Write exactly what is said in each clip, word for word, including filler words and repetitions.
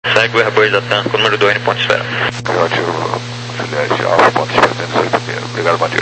Segue o Airbus da TAM com o número dois em ponto esfera. Negativo, Juliette Alfa, ponto esfera cento e oito meio. Obrigado, bom dia.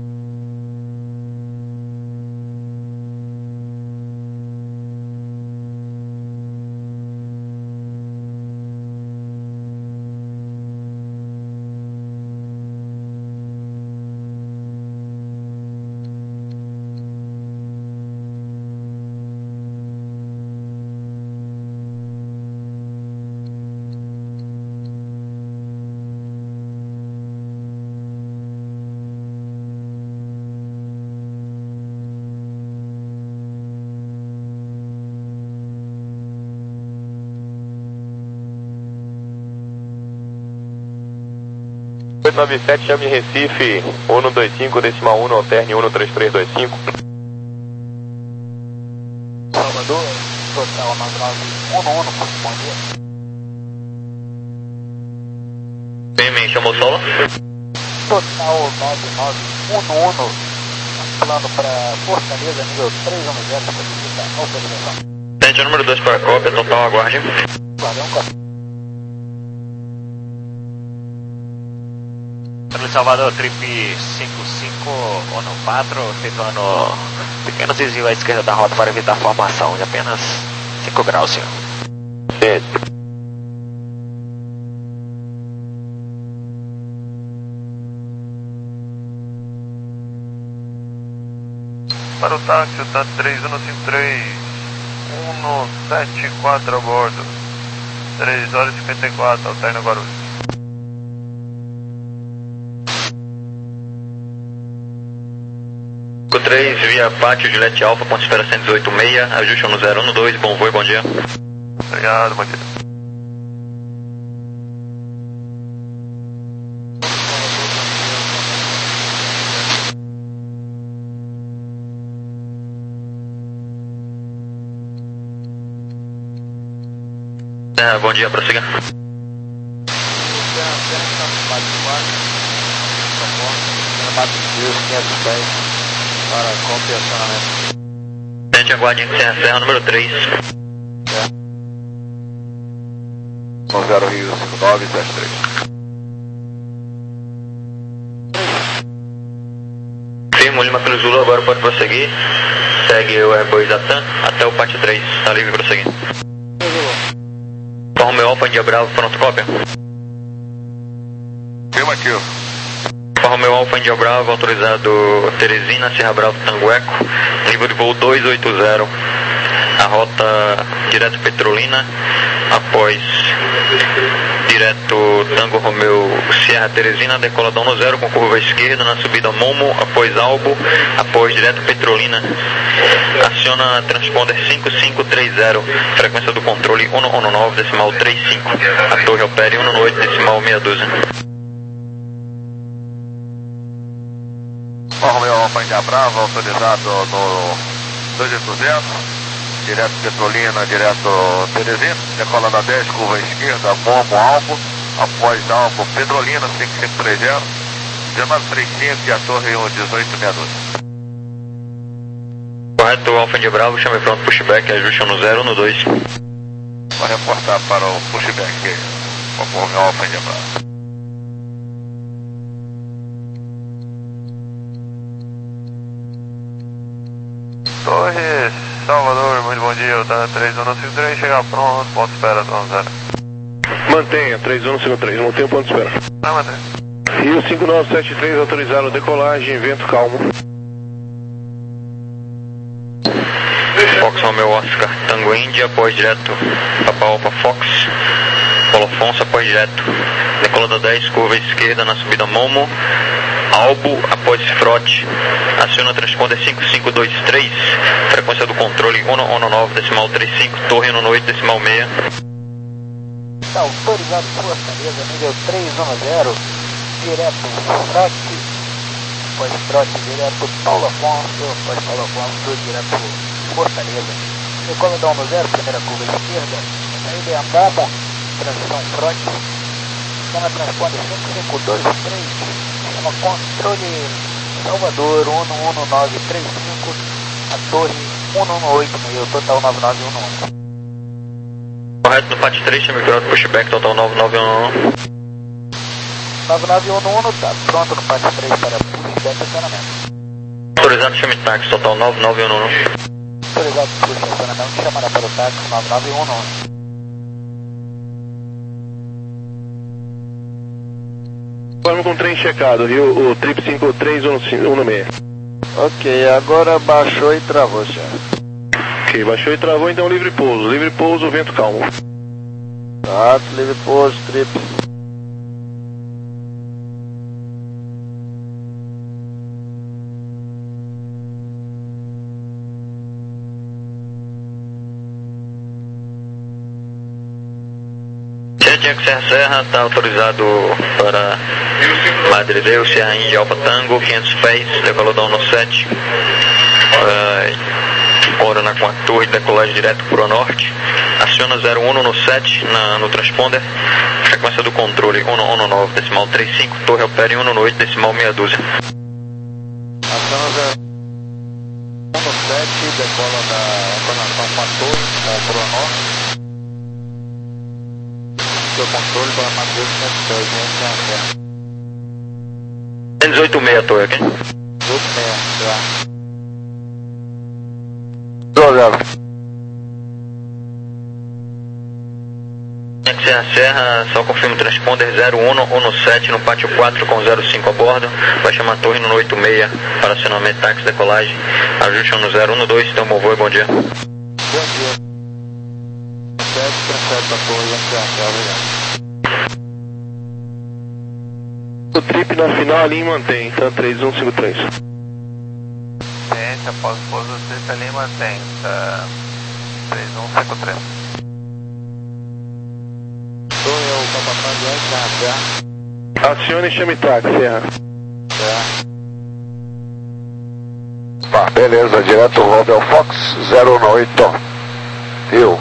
oito nove sete, chame Recife, um dois cinco, decimal um, alterne um três três dois cinco. Salvador, total nove nove um um, bom dia. P M, chamou solo? Total nove nove um um, plano para Fortaleza, nível três um zero, solicita autorização. Tente o número dois para a cópia, total aguarde. Guardião, cópia. Salvador, trip cinco cinco um quatro, efetuando pequenos desvios à esquerda da rota para evitar a formação de apenas cinco graus, senhor. Sim. Para o táxi, o T A T três um cinco três, um sete quatro a bordo, três horas e cinquenta e quatro, alterna Guarulhos. três, via Pátio, Juliette Alfa, ponto esfera cento e dezoito meio, ajuste no zero um dois, bom voo e bom dia. Obrigado, bom dia. É, bom dia, prossiga. Para compensacionamento. Tente aguarde em Serra Serra, número três. um zero Rio cinco nove sete três. Firmo Lima pelo Zulu, agora pode prosseguir. Segue o Airbus da TAM até o Pátio três, está livre para prosseguir. Romeo Alfa, India Bravo, pronto, cópia. Afirmativo. Romeo Alfa, India Bravo, autorizado Teresina, Serra Bravo, Tango Eco, nível de voo dois oito zero, a rota direto Petrolina, após direto Tango Romeo Sierra Teresina, decoladão no zero com curva esquerda, na subida Momo, após Albo, após direto Petrolina, aciona transponder cinco cinco três zero, frequência do controle um um nove, decimal trinta e cinco, a torre opere um oito, decimal meia dúzia. Romeo Alfa India Brava, autorizado no dois oito zero, direto Petrolina, direto Teresina, decola na dez, curva esquerda, Momo, Albo, após Albo, Petrolina, cinco cinco três zero, dezenove trinta e cinco e a torre um dezoito meia dúzia. Correto, Alfa India Bravo, chame pronto, pushback, ajuste no zero um dois. Vou reportar para o pushback, o Romeo Alfa India Brava. Torre Salvador, muito bom dia, o T A T três um cinco três, chegar pronto, ponto espera, vamos zero. Mantenha, três um cinco três, mantenha o ponto espera. Não, mantenha. Rio cinco nove sete três, autorizaram decolagem, vento calmo. Fox Romeo Oscar, Tango India, após direto Papa Alpha Fox, Polo Afonso, após direto decolada dez, curva esquerda na subida Momo, Albo, após frote, aciona transponder cinco cinco dois três, frequência do controle um um nove, decimal trinta e cinco, torre um oito, decimal meia. Está autorizado Fortaleza, nível três um zero, direto frote, após frote, direto Paulo Afonso, após Paulo Afonso, direto Fortaleza. Decoladão no zero, primeira curva esquerda, saída em andada, transição frote, chama transponder cinco cinco dois três, chama controle Salvador um um nove três cinco, a torre um um oito meio, total nove nove um um. Correto, no P A T três, chame ground pushback, total nove nove um um. nove nove um um, tá pronto no P A T três para pushback e acionamento. Autorizado, chame táxi, total nove nove um um. Autorizado, push acionamento, chamará para o táxi nove nove um um. Informe com trem checado, viu? O trip cinco três um seis. Ok, agora baixou e travou, senhor. Ok, baixou e travou, então livre pouso. Livre pouso, vento calmo. Tá, livre pouso, trip. Tinha que Serra Serra, está autorizado para Madre Deus, Serra Índia, Alfa Tango, quinhentos pés, decolou da um no sete. Corona com a torre de decolagem direto para o norte. Aciona zero um no sete na, no transponder. Frequência do controle um no nove, decimal trinta e cinco. Torre opera em um no oito, decimal meia dúzia. Aciona zero um no sete, decola da entonação com a torre, com o pronorte. Seu controle para Matheus quinhentos dez, duzentos e oitenta e seis, torre aqui. duzentos e oitenta e seis, tá. Jogando. Serra Serra, só confirma o transponder zero um no sete no pátio quatro com zero cinco a bordo. Vai chamar a torre no oitenta e seis para acionamento táxi decolagem. Ajuste no zero um no dois, então bom voo e bom dia. Bom dia. sete, transfere para a torre e Serra Serra, obrigado. O trip na final ali mantém, tá? três um cinco três. Ciência, após pouso, trip ali mantém, tá? três um cinco três. Torre é o capataz de Serra Serra. Acione e chame táxi, Serra. Tá, beleza, direto Robel Fox zero um oito. Viu?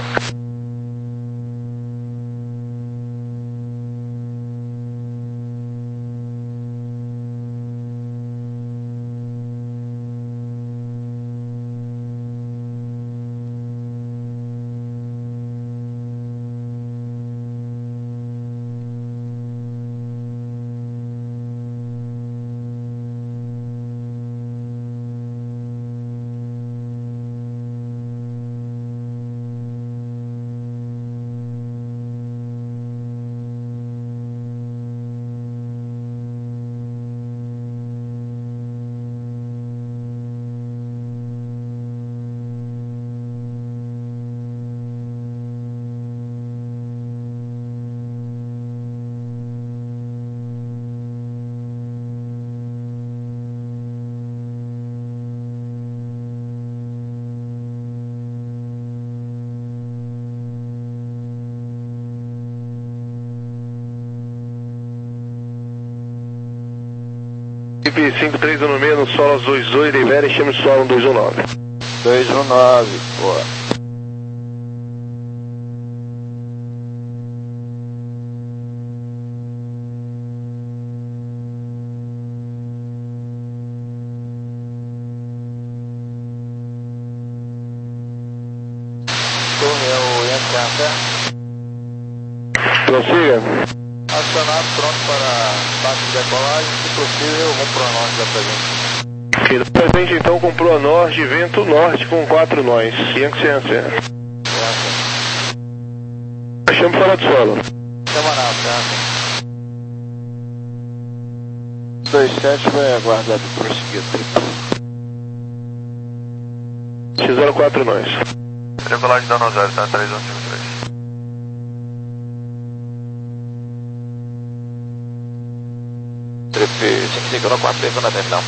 Trip cinco três um seis no solo dois dois, libera e chame o solo dois um nove. dois um nove, pô. Torre é o Yankee Serra. Prossiga. Acionado, pronto para táxi de decolagem, se possível, um pronorte da presente. Ok, da presente então com proa norte, vento norte com quatro nós. Yankee Serra Serra. Chame fora do solo. Semanal, certo? dois sete vai aguardar de prosseguir X zero quatro nós. Decolagem da zero, tá? três um cinco três. Trip cinco cinco um quatro, três na terminal.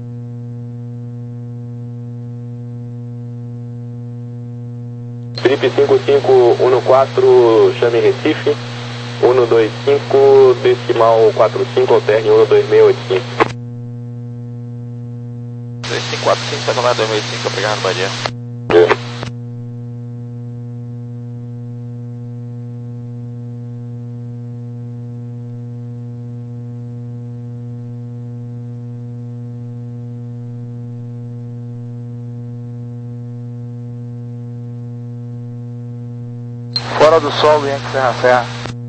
Trip cinco cinco um quatro, chame Recife. um dois cinco, decimal quatro cinco, alterne um dois seis oito cinco. dois cinco quatro cinco, terminal dois seis oito cinco, obrigado, bom dia. Fora do solo, Yankee Serra Serra.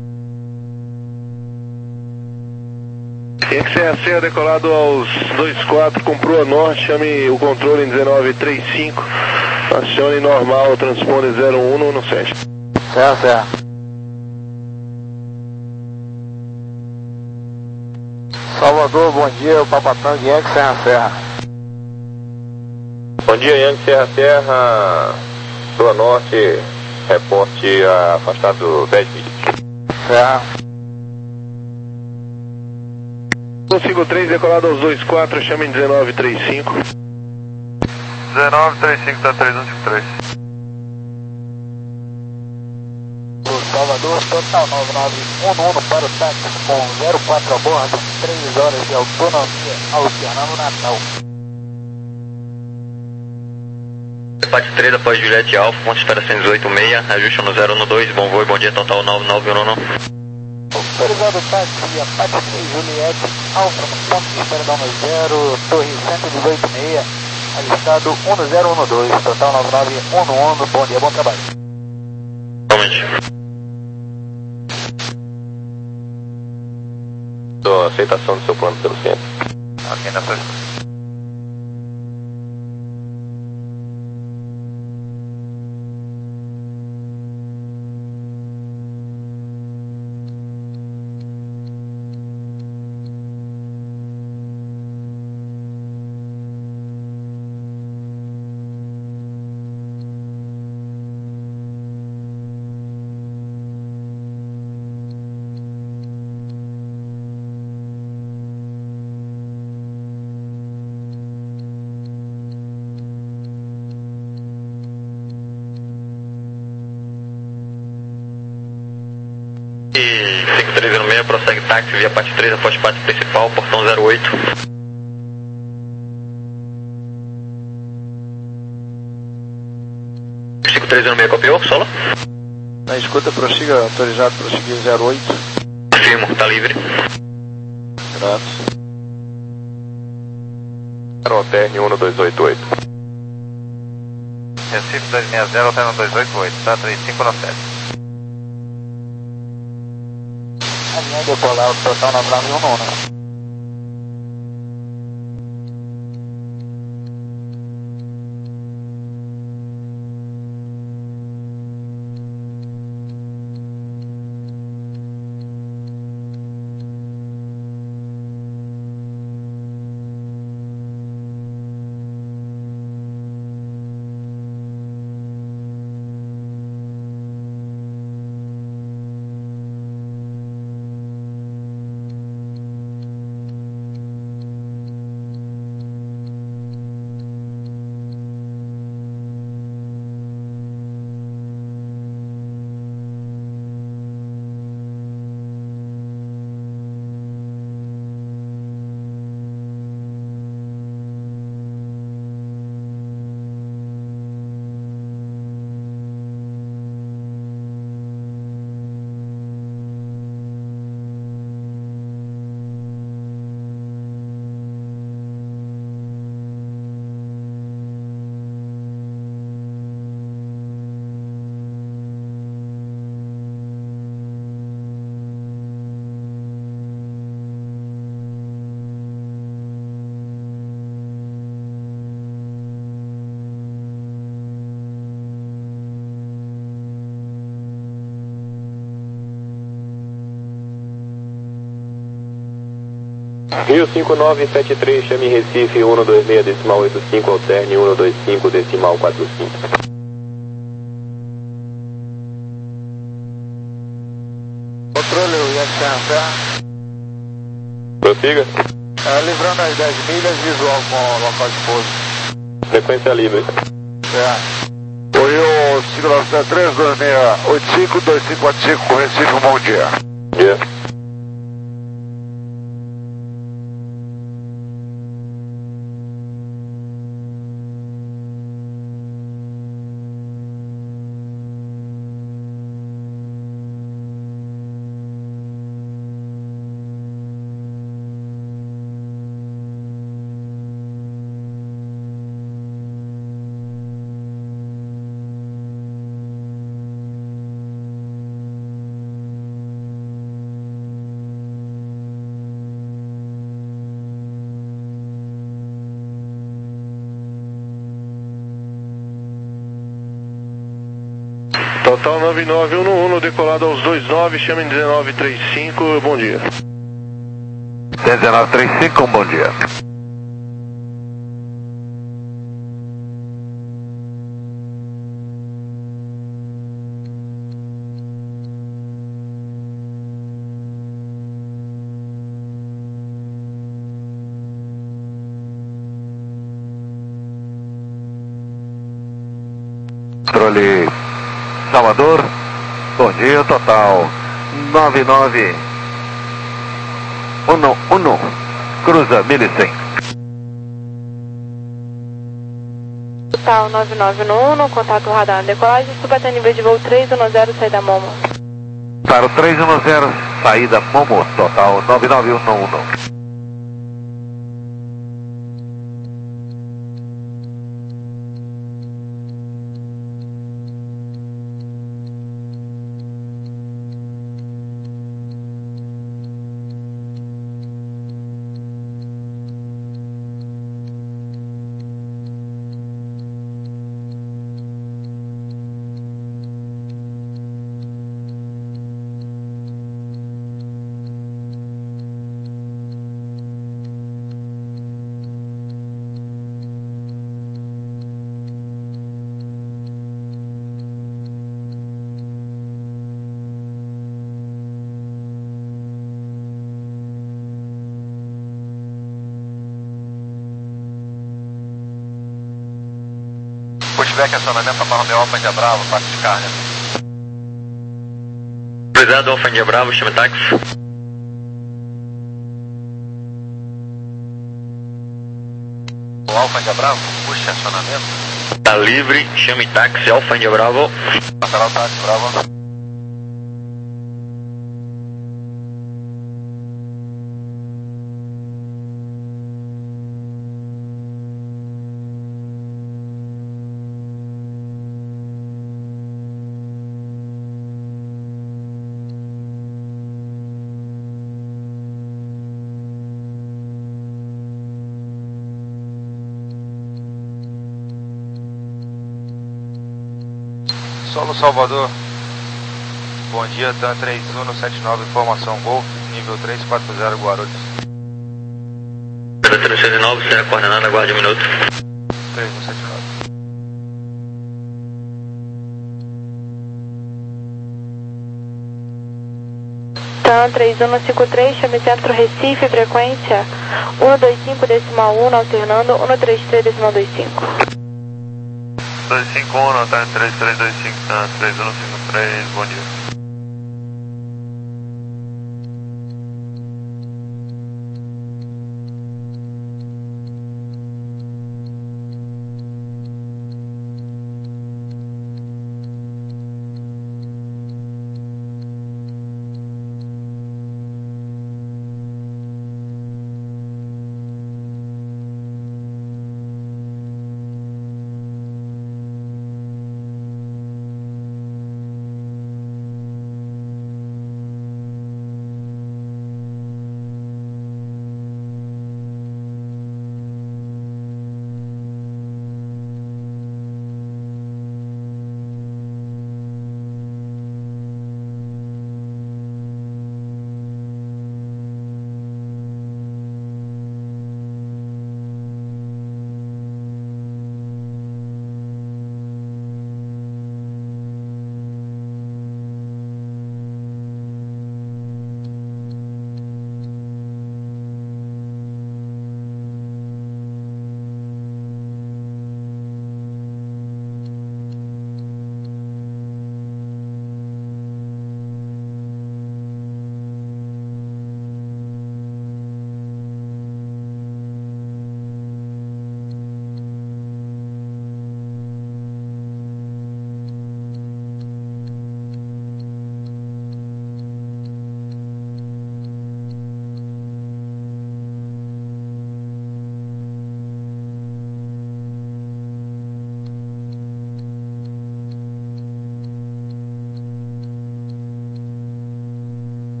Yankee Serra Serra, decolado aos dois quatro, com proa norte, chame o controle em dezenove trinta e cinco, acione normal, transpone zero um no sete. Serra Serra. Salvador, bom dia, o Papatão de Yankee Serra Serra. Bom dia, Yankee Serra Serra, proa norte, reporte afastado dez milhas. Serra. um cinco três, decolado aos dois quatro, chame em dezenove trinta e cinco. dezenove trinta e cinco, tá três um cinco três. Salvador, total nove nove um um para o táxi com zero quatro a bordo, três horas de autonomia, Oceanano Natal. Parte três após Juliette Alfa, ponto espera cento e dezoito seis, ajuste no zero um dois, bom voo e bom dia, total nove nove um um. Autorizado táxi, Apache três Juliette Alfa, no ponto de espera da um zero, torre cento e dezoito seis, alistado um zero um dois, total nove nove um um, bom dia, bom trabalho. Realmente. A aceitação do seu plano pelo centro. Ok, na frente. cinco três zero seis, prossegue táxi via parte três após parte principal, portão zero oito. cinco três zero seis copiou, solo? Na escuta, prossiga, autorizado, prosseguir zero oito. Afirmo, tá livre. Graças. Alterne um dois oito oito. Recife dois seis zero, alterno dois oito oito, tá três cinco nove sete. A linha decolar, o total nove nove um um. Rio cinco nove sete três, chame Recife um dois seis decimal oito cinco, alterne um dois cinco decimal quatro cinco. Controle, o Yankee Serra Serra. Prossiga. É, livrando as dez milhas, visual com local de pouso. Frequência livre. É. Oi, o cinco nove sete três dois seis oito cinco dois cinco quatro cinco, Recife, bom dia. Dia. Total nove nove um um, decolado aos dois nove, chame dezenove trinta e cinco, bom dia. dezenove trinta e cinco, um bom dia. Controle Salvador, bom dia, total nove nove um um, cruza mil e cem. Total nove nove um um, contato radar na decolagem, suba até nível de voo três um zero, saída Momo. Para o três um zero, saída Momo, total nove nove um um. Pushback, acionamento para Romeo Alfa India Bravo, parte de carga. Obrigado, Alfa India Bravo, chame táxi. O Alfa India Bravo, puxa acionamento. Tá livre, chame táxi, Alfa India Bravo. Lateral táxi, Bravo. Solo Salvador, bom dia, TAM três um sete nove, informação Golf, nível três quatro zero, Guarulhos. três seis nove, será coordenada, aguarde um minuto. três um sete nove. TAM três um cinco três, chame centro Recife, frequência um dois cinco decimal um, alternando um três três decimal dois cinco. dois cinco um, TAM três três dois cinco, TAM três um cinco três, bom dia.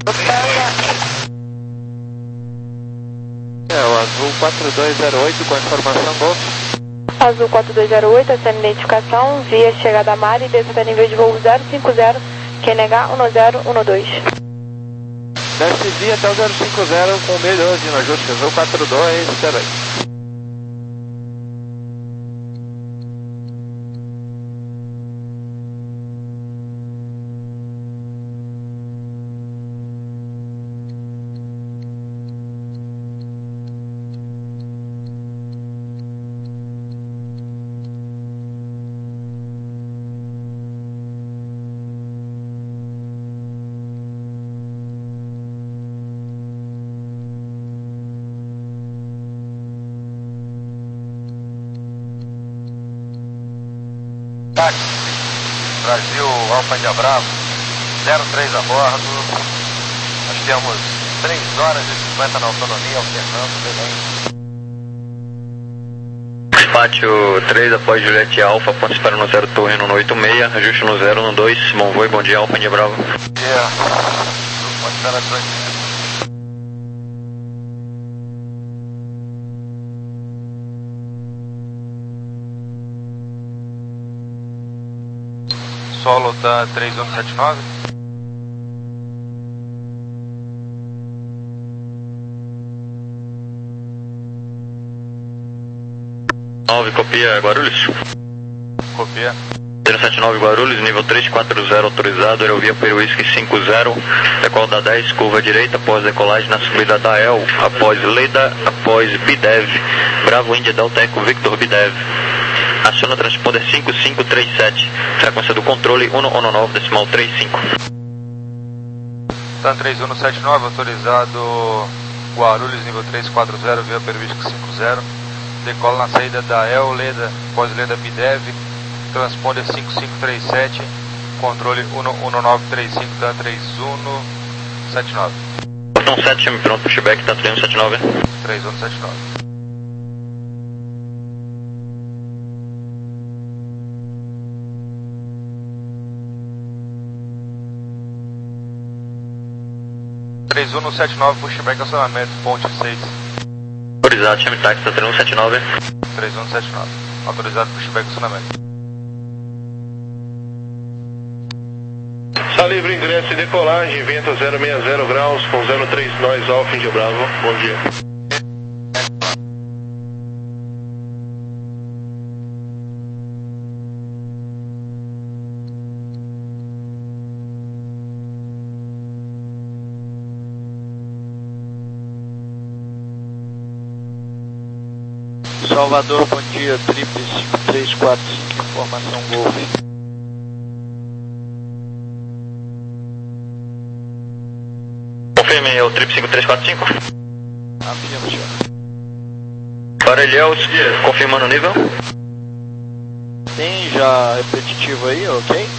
É, o azul quatro dois zero oito com a informação Golf. Azul quatro dois zero oito, essa é a identificação, via chegada a mar e desce até nível de voo zero cinco zero, Q N H um zero um dois. Desce via até o zero cinco zero com meio doze no ajuste, azul quatro dois zero oito. Táxi, Brasil, Alfa India Bravo, zero três a bordo. Nós temos três horas e cinquenta na autonomia, alternando, belém. Pátio três após Juliette Alfa, ponto espera no zero Torre no oito seis, ajuste no zero no dois, bom voo e bom dia, Alfa India Bravo. Yeah. Ponto espera dois. Solo tá três um sete nove. nove, copia Guarulhos. Copia. zero sete nove Guarulhos, nível três quatro zero autorizado, aerovia Peruísque cinco zero, decola da dez, curva direita, após decolagem na subida da E L, após Leda, após Bidev, Bravo Índia Delta Eco Victor Bidev. Aciona transponder cinco cinco três sete, frequência do controle um um nove decimal trinta e cinco. TAM três um sete nove, autorizado Guarulhos, nível três quatro zero, via Peruísque cinco zero, decola na saída da E L, Leda, após Leda Bidev, transponder cinco cinco três sete, controle um um nove três cinco, TAM três um sete nove. Portão sete, chame pronto, pushback, TAM três um sete nove. três um sete nove. três um sete nove, pushback, acionamento, ponte seis. Autorizado, chame táxi, TAM três um sete nove. três um sete nove, autorizado, pushback, acionamento. Está livre ingresso e decolagem, vento zero seis zero graus com zero três nós, Alfa India Bravo, bom dia. Salvador, bom dia, Trip cinco três quatro cinco, informação Golf. Confirme, é o Trip cinco três quatro cinco. Afirma, senhor. Para Ilhéus, confirmando o nível. Tem já repetitivo aí, ok?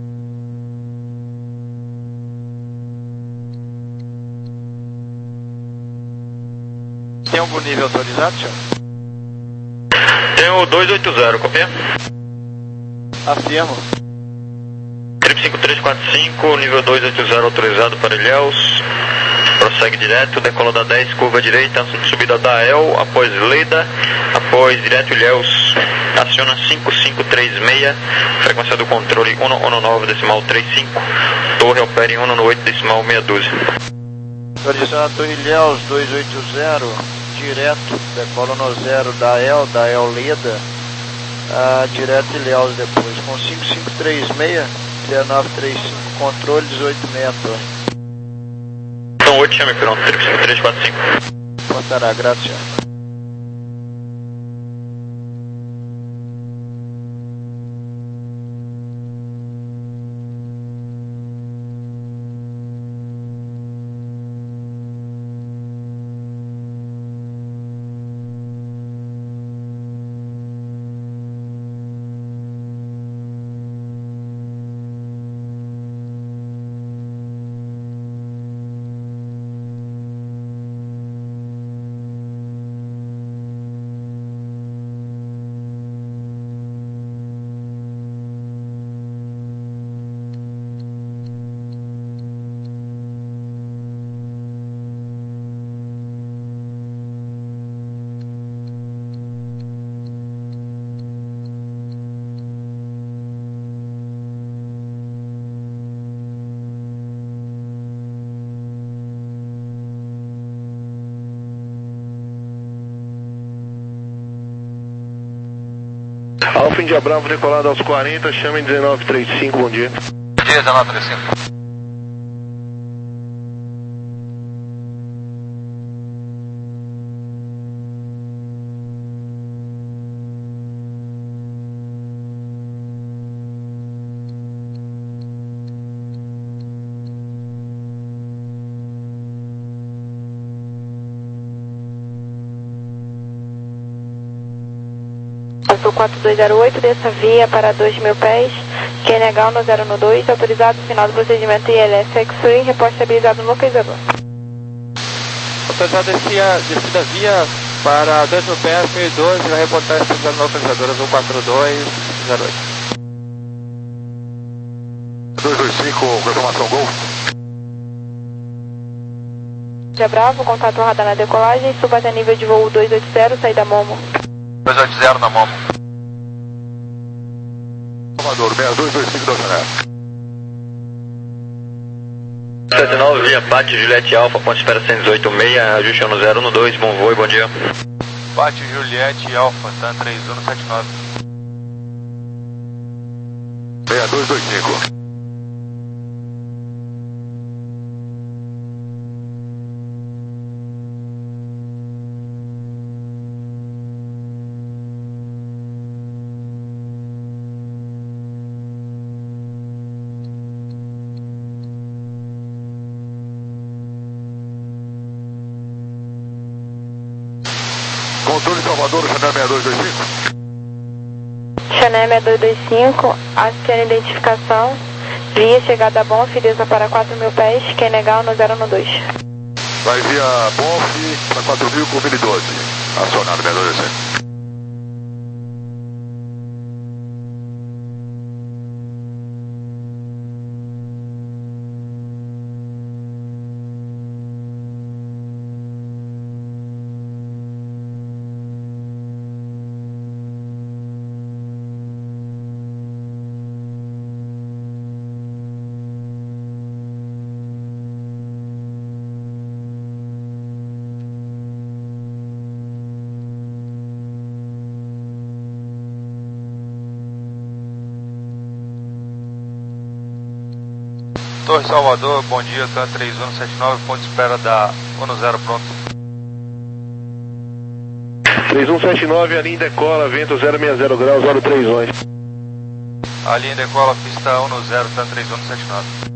Tem algum nível autorizado, senhor? Tem o dois oito zero, copia? Afirmo. Trip cinco três quatro cinco, nível dois oito zero autorizado para Ilhéus. Prossegue direto, decola da dez, curva direita, subida da E L, após Leda, após direto Ilhéus. Aciona cinco cinco três seis, frequência do controle um um nove decimal trinta e cinco, torre opera em um um oito decimal meia dúzia. Autorizado Ilhéus dois oito zero, direto, decola no zero da E L, da E L Leda, ah, direto Ilhéus depois, com cinco cinco três seis, um nove três cinco, controle dezoito seis Antônio. Então oito, chame pronto, Trip cinco três quatro cinco. Contará, graças. Alfa Índia Bravo decolado aos quarenta, chame dezenove trinta e cinco, bom dia. Dia dezenove trinta e cinco. Azul quatro dois zero oito, dessa via para dois mil pés, Q N H um zero um dois, autorizado final do procedimento I L S X-Ray, reporte estabilizado no localizador. Autorizado descia, descida via para dois mil pés, mil e doze, vai reportar estabilizado no localizador, Azul quatro dois zero oito. dois dois cinco, confirmação Gol. Índia Bravo, contato radar na decolagem, suba até nível de voo dois oito zero, saída Momo. dois oito zero na Momo. Salvador, seis dois dois cinco, dois zero. sete nove, via Pátio Juliette Alfa, ponto espera cento e dezoito seis, ajuste ano zero um dois, bom voo e bom dia. Pátio Juliette Alfa, TAM três um sete nove. seis dois dois cinco. Controle Salvador, Chanel seis dois dois cinco. Chanel seis dois dois cinco, acione identificação, via chegada bom, fireza para quatro mil pés, Q N H um zero um dois. Vai via Bonf para quatro mil com mil e doze. Acionado seis dois dois cinco. Torre Salvador, bom dia, TAM três um sete nove, ponto de espera da um zero pronto. três um sete nove, a linha decola, vento zero seis zero graus, hora três onze. A linha decola, pista um zero, TAM três um sete nove.